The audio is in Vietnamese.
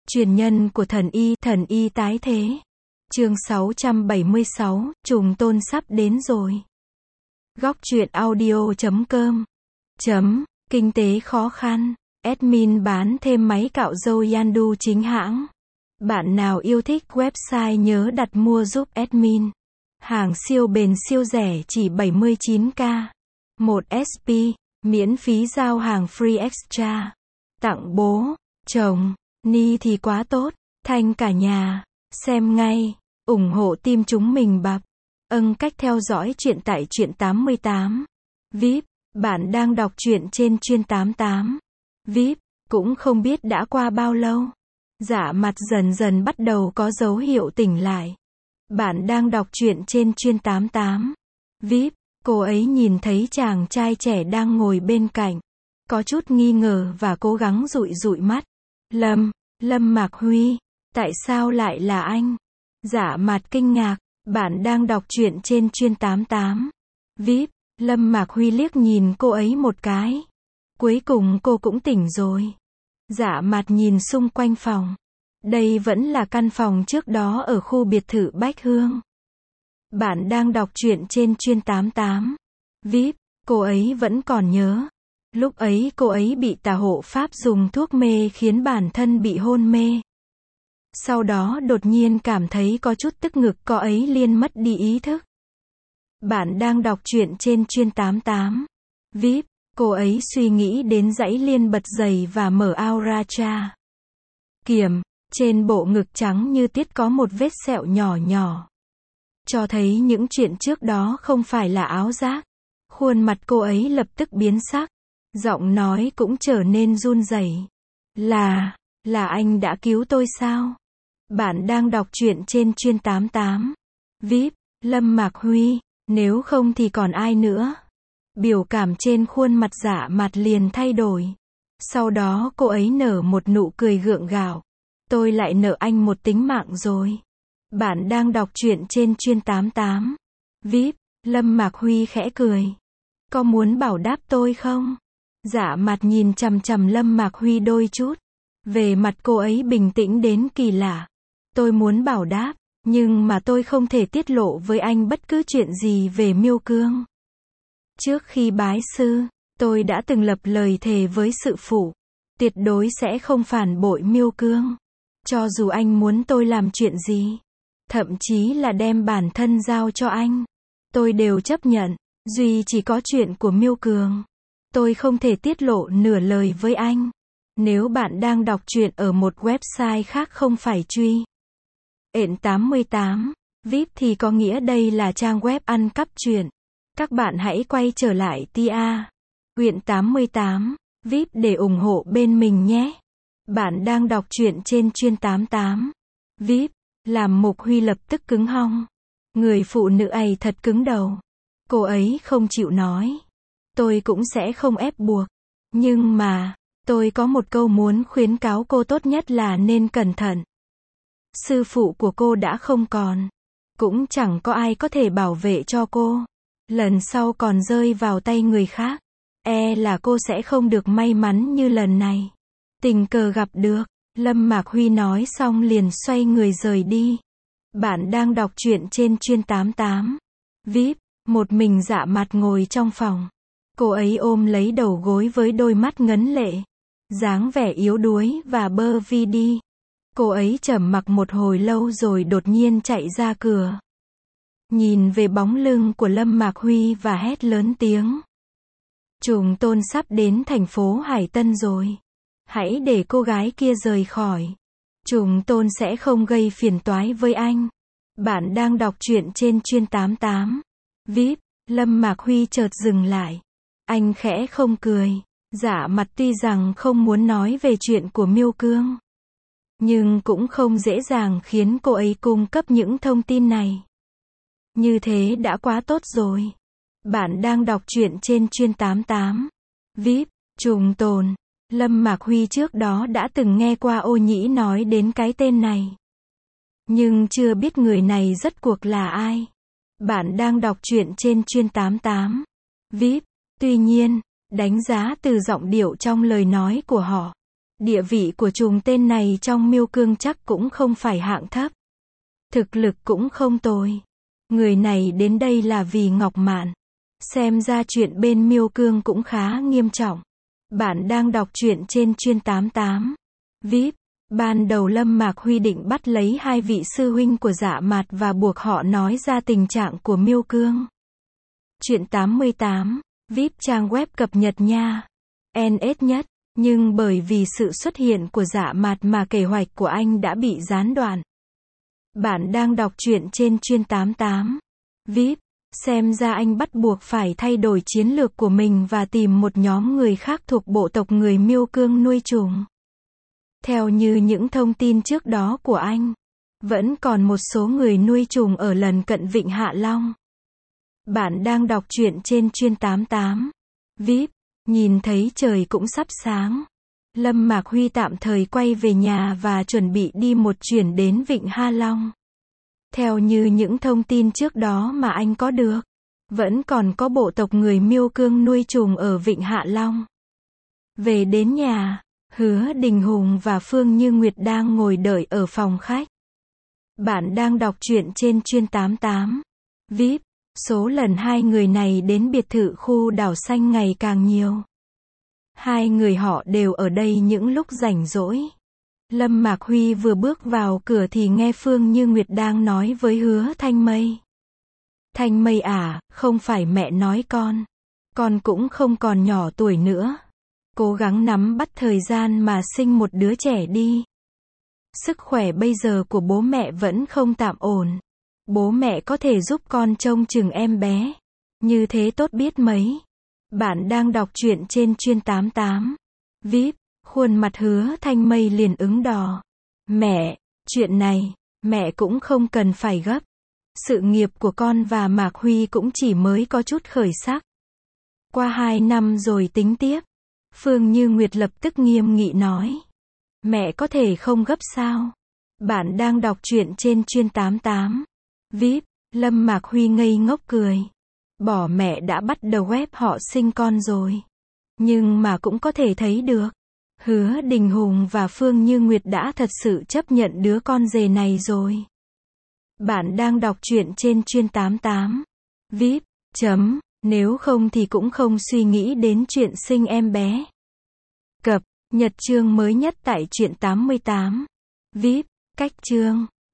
Truyền nhân của thần y tái thế. Chương 676, trùng tôn sắp đến rồi. Góc truyện audio.com Kinh tế khó khăn. Admin bán thêm máy cạo râu Yandu chính hãng. Bạn nào yêu thích website nhớ đặt mua giúp admin. Hàng siêu bền siêu rẻ chỉ 79k. 1 SP, miễn phí giao hàng free extra. Tặng bố, chồng, ni thì quá tốt, thanh cả nhà. Xem ngay, ủng hộ team chúng mình bập. Cách theo dõi chuyện tại truyện 88. VIP, bạn đang đọc truyện trên Truyện 88. VIP, cũng không biết đã qua bao lâu. Dạ mặt dần dần bắt đầu có dấu hiệu tỉnh lại. Bạn đang đọc truyện trên Truyện 88. VIP, cô ấy nhìn thấy chàng trai trẻ đang ngồi bên cạnh. Có chút nghi ngờ và cố gắng dụi dụi mắt. Lâm Mạc Huy, tại sao lại là anh? Dạ mặt kinh ngạc, bạn đang đọc truyện trên Truyện 88. VIP, Lâm Mạc Huy liếc nhìn cô ấy một cái. Cuối cùng cô cũng tỉnh rồi. Dạ mặt nhìn xung quanh phòng. Đây vẫn là căn phòng trước đó ở khu biệt thự Bách Hương. Bạn đang đọc truyện trên Truyện 88. VIP, cô ấy vẫn còn nhớ. Lúc ấy cô ấy bị tà hộ pháp dùng thuốc mê khiến bản thân bị hôn mê. Sau đó đột nhiên cảm thấy có chút tức ngực, cô ấy liền mất đi ý thức. Bạn đang đọc truyện trên Truyện 88. VIP, cô ấy suy nghĩ đến dãy liên bật dày và mở Auracha. Kiểm, trên bộ ngực trắng như tiết có một vết sẹo nhỏ nhỏ. Cho thấy những chuyện trước đó không phải là ảo giác. Khuôn mặt cô ấy lập tức biến sắc. Giọng nói cũng trở nên run rẩy. Là anh đã cứu tôi sao? Bạn đang đọc truyện trên Truyện 88. VIP, Lâm Mạc Huy, nếu không thì còn ai nữa? Biểu cảm trên khuôn mặt Dạ mặt liền thay đổi. Sau đó cô ấy nở một nụ cười gượng gạo. Tôi lại nợ anh một tính mạng rồi. Bạn đang đọc truyện trên Truyện 88. VIP, Lâm Mạc Huy khẽ cười. Có muốn bảo đáp tôi không? Dạ mặt nhìn chằm chằm Lâm Mạc Huy đôi chút. Về mặt cô ấy bình tĩnh đến kỳ lạ. Tôi muốn bảo đáp, nhưng mà tôi không thể tiết lộ với anh bất cứ chuyện gì về Miêu Cương. Trước khi bái sư, tôi đã từng lập lời thề với sự phụ. Tuyệt đối sẽ không phản bội Miêu Cương. Cho dù anh muốn tôi làm chuyện gì, thậm chí là đem bản thân giao cho anh, tôi đều chấp nhận. Duy chỉ có chuyện của Miêu Cường, tôi không thể tiết lộ nửa lời với anh. Nếu bạn đang đọc truyện ở một website khác không phải truy ện 88 VIP thì có nghĩa đây là trang web ăn cắp truyện. Các bạn hãy quay trở lại tia Truyện 88 VIP để ủng hộ bên mình nhé. Bạn đang đọc truyện trên Truyện 88. VIP, làm Mục Huy lập tức cứng họng. Người phụ nữ ấy thật cứng đầu. Cô ấy không chịu nói. Tôi cũng sẽ không ép buộc. Nhưng mà, tôi có một câu muốn khuyến cáo cô, tốt nhất là nên cẩn thận. Sư phụ của cô đã không còn. Cũng chẳng có ai có thể bảo vệ cho cô. Lần sau còn rơi vào tay người khác, là cô sẽ không được may mắn như lần này. Tình cờ gặp được. Lâm Mạc Huy nói xong liền xoay người rời đi. Bạn đang đọc truyện trên Truyện 88. VIP, một mình Dạ mặt ngồi trong phòng. Cô ấy ôm lấy đầu gối với đôi mắt ngấn lệ. Dáng vẻ yếu đuối và bơ vi đi. Cô ấy trầm mặc một hồi lâu rồi đột nhiên chạy ra cửa. Nhìn về bóng lưng của Lâm Mạc Huy và hét lớn tiếng. Trùng tôn sắp đến thành phố Hải Tân rồi. Hãy để cô gái kia rời khỏi. Trùng tôn sẽ không gây phiền toái với anh. Bạn đang đọc truyện trên Truyện 88. VIP, Lâm Mạc Huy chợt dừng lại. Anh khẽ không cười. Dạ mặt tuy rằng không muốn nói về chuyện của Miêu Cương, nhưng cũng không dễ dàng khiến cô ấy cung cấp những thông tin này. Như thế đã quá tốt rồi. Bạn đang đọc truyện trên Truyện 88. VIP, trùng tồn. Lâm Mạc Huy trước đó đã từng nghe qua Ô Nhĩ nói đến cái tên này, nhưng chưa biết người này rốt cuộc là ai. Bạn đang đọc truyện trên Truyện 88. VIP, tuy nhiên, đánh giá từ giọng điệu trong lời nói của họ, Địa vị của trùng tên này trong Miêu Cương chắc cũng không phải hạng thấp. Thực lực cũng không tồi. Người này đến đây là vì Ngọc Mạn. Xem ra chuyện bên Miêu Cương cũng khá nghiêm trọng. Bạn đang đọc truyện trên Chuyên 88. VIP. Ban đầu Lâm Mạc Huy định bắt lấy hai vị sư huynh của Dạ Mạt và buộc họ nói ra tình trạng của Miêu Cương. Truyện 88. VIP trang web cập nhật nha. NS nhất. Nhưng bởi vì sự xuất hiện của Dạ Mạt mà kế hoạch của anh đã bị gián đoạn. Bạn đang đọc truyện trên Chuyên 88. VIP. Xem ra anh bắt buộc phải thay đổi chiến lược của mình và tìm một nhóm người khác thuộc bộ tộc người Miêu Cương nuôi trùng. Theo như những thông tin trước đó của anh, vẫn còn một số người nuôi trùng ở lần cận Vịnh Hạ Long. Bạn đang đọc truyện trên Chuyên 88. VIP. Nhìn thấy trời cũng sắp sáng. Lâm Mạc Huy tạm thời quay về nhà và chuẩn bị đi một chuyến đến Vịnh Hạ Long. Theo như những thông tin trước đó mà anh có được, vẫn còn có bộ tộc người Miêu Cương nuôi trùng ở Vịnh Hạ Long. Về đến nhà, Hứa Đình Hùng và Phương Như Nguyệt đang ngồi đợi ở phòng khách. Bạn đang đọc truyện trên Chuyên 88. VIP. Số lần hai người này đến biệt thự khu đảo xanh ngày càng nhiều. Hai người họ đều ở đây những lúc rảnh rỗi. Lâm Mạc Huy vừa bước vào cửa thì nghe Phương Như Nguyệt đang nói với Hứa Thanh Mây. Thanh Mây à, không phải mẹ nói con cũng không còn nhỏ tuổi nữa. Cố gắng nắm bắt thời gian mà sinh một đứa trẻ đi. Sức khỏe bây giờ của bố mẹ vẫn không tạm ổn. Bố mẹ có thể giúp con trông chừng em bé. Như thế tốt biết mấy. Bạn đang đọc truyện trên Chuyên 88. VIP. Khuôn mặt Hứa Thanh Mây liền ửng đỏ. Mẹ, chuyện này, mẹ cũng không cần phải gấp. Sự nghiệp của con và Mạc Huy cũng chỉ mới có chút khởi sắc. Qua 2 năm rồi tính tiếp. Phương Như Nguyệt lập tức nghiêm nghị nói. Mẹ có thể không gấp sao? Bạn đang đọc truyện trên Chuyên 88. VIP. Lâm Mạc Huy ngây ngốc cười. Bỏ mẹ đã bắt đầu web họ sinh con rồi. Nhưng mà cũng có thể thấy được. Hứa Đình Hùng và Phương Như Nguyệt đã thật sự chấp nhận đứa con rể này rồi. Bạn đang đọc truyện trên Chuyên 88. VIP. Nếu không thì cũng không suy nghĩ đến chuyện sinh em bé. Cập nhật chương mới nhất tại Truyện 88. VIP. Cách chương